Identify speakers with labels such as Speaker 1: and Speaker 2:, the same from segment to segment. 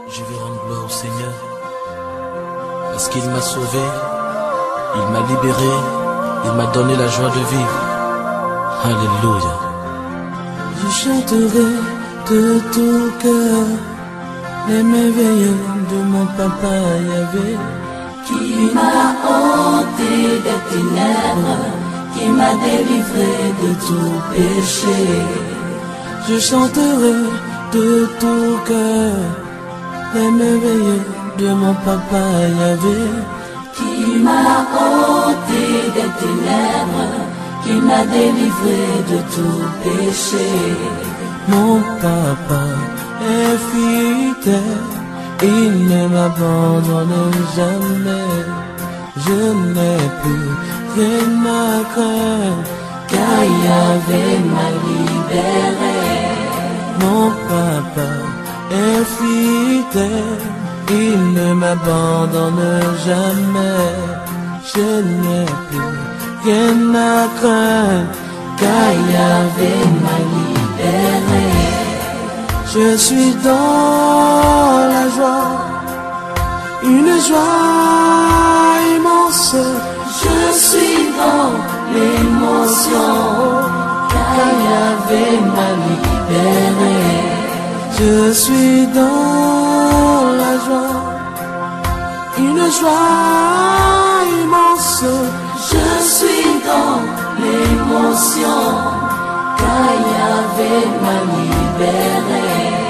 Speaker 1: Je vais rendre gloire au Seigneur, parce qu'il m'a sauvé, il m'a libéré, il m'a donné la joie de vivre. Alléluia. Je chanterai de tout cœur les merveilles de mon papa Yahvé,
Speaker 2: qui m'a ôté des ténèbres, qui m'a délivré de tout péché.
Speaker 1: Je chanterai de tout cœur les merveilles de mon papa Yahvé,
Speaker 2: qui m'a ôté des ténèbres, qui m'a délivré de tout péché.
Speaker 1: Mon papa est fidèle, il ne m'abandonne jamais. Je n'ai plus rien à craindre,
Speaker 2: car Yahvé m'a libéré.
Speaker 1: Mon papa est fidèle, il ne m'abandonne jamais. Je n'ai plus rien à craindre,
Speaker 2: car Yahvé m'a libéré.
Speaker 1: Je suis dans la joie, une joie immense.
Speaker 2: Je suis dans l'émotion, car Yahvé m'a libéré.
Speaker 1: Je suis dans la joie, une joie immense.
Speaker 2: Je suis dans l'émotion, car Yahvé m'a libéré.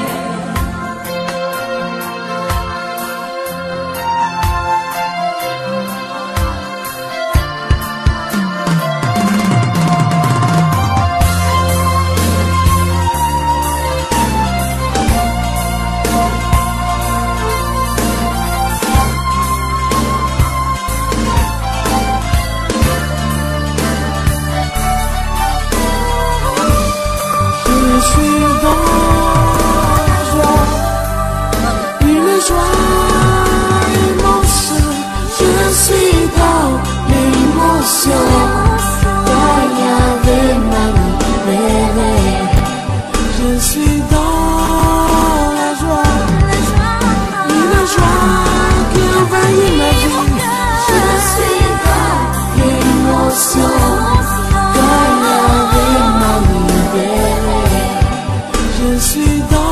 Speaker 1: Je suis dans la joie, une joie immense. Je suis dans l'émotion, car Yahvé m'a libéré. Je suis dans la joie, une joie qui envahit ma vie.
Speaker 2: Je suis dans l'émotion, car Yahvé m'a libéré.
Speaker 1: Je suis dans